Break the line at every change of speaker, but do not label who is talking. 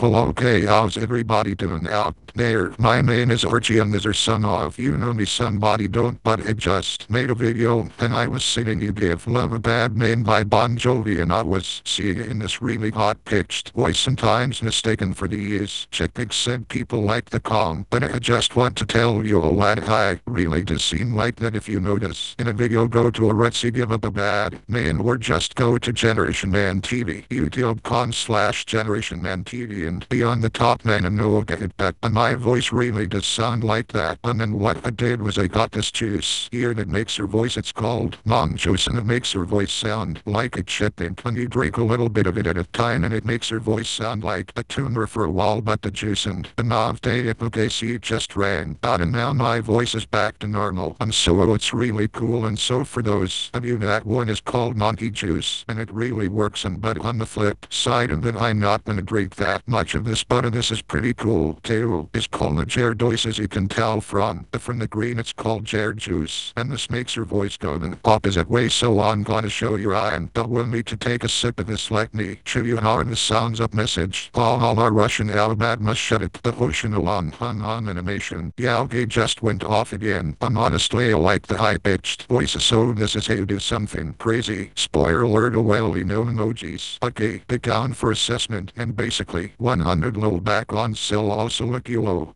Well, okay, how's everybody doing out there? My name is Archie and this is son of, you know me, somebody don't, but I just made a video and I was singing You Give Love a Bad Name by Bon Jovi, and I was seeing in this really hot pitched voice, sometimes mistaken for the ears. Chick said people like the calm, but I just want to tell you all that I really does seem like that. If you notice in a video, go to a Let's Give Up a Bad Name or just go to Generation Man TV, youtube.com/Generation Man TV, and be on the top man and no get back. And my voice really does sound like that. And then what I did was I got this juice here that makes her voice, it's called Mom Juice, and it makes her voice sound like a chipmunk. And you drink a little bit of it at a time and it makes her voice sound like a tuner for a while. But the juice and the knob day see just ran out and now my voice is back to normal. And so it's really cool. And so for those of you, that one is called Monkey Juice and it really works. And but on the flip side of it, I'm not gonna drink that much of this, but this is pretty cool too. It's called the Jared, as you can tell from the green, it's called Jared Juice, and this makes your voice go the opposite way. So I'm gonna show you, and don't want me to take a sip of this. Let me show you how this sounds. Up message: all our Russian Alabad must shut it. The ocean along on animation. Yeah, okay, just went off again. I'm honestly, I like the high-pitched voices, so this is how you do something crazy. Spoiler alert, well, no emojis. Okay, pick down for assessment, and basically 100 low back on sale, also a kilo.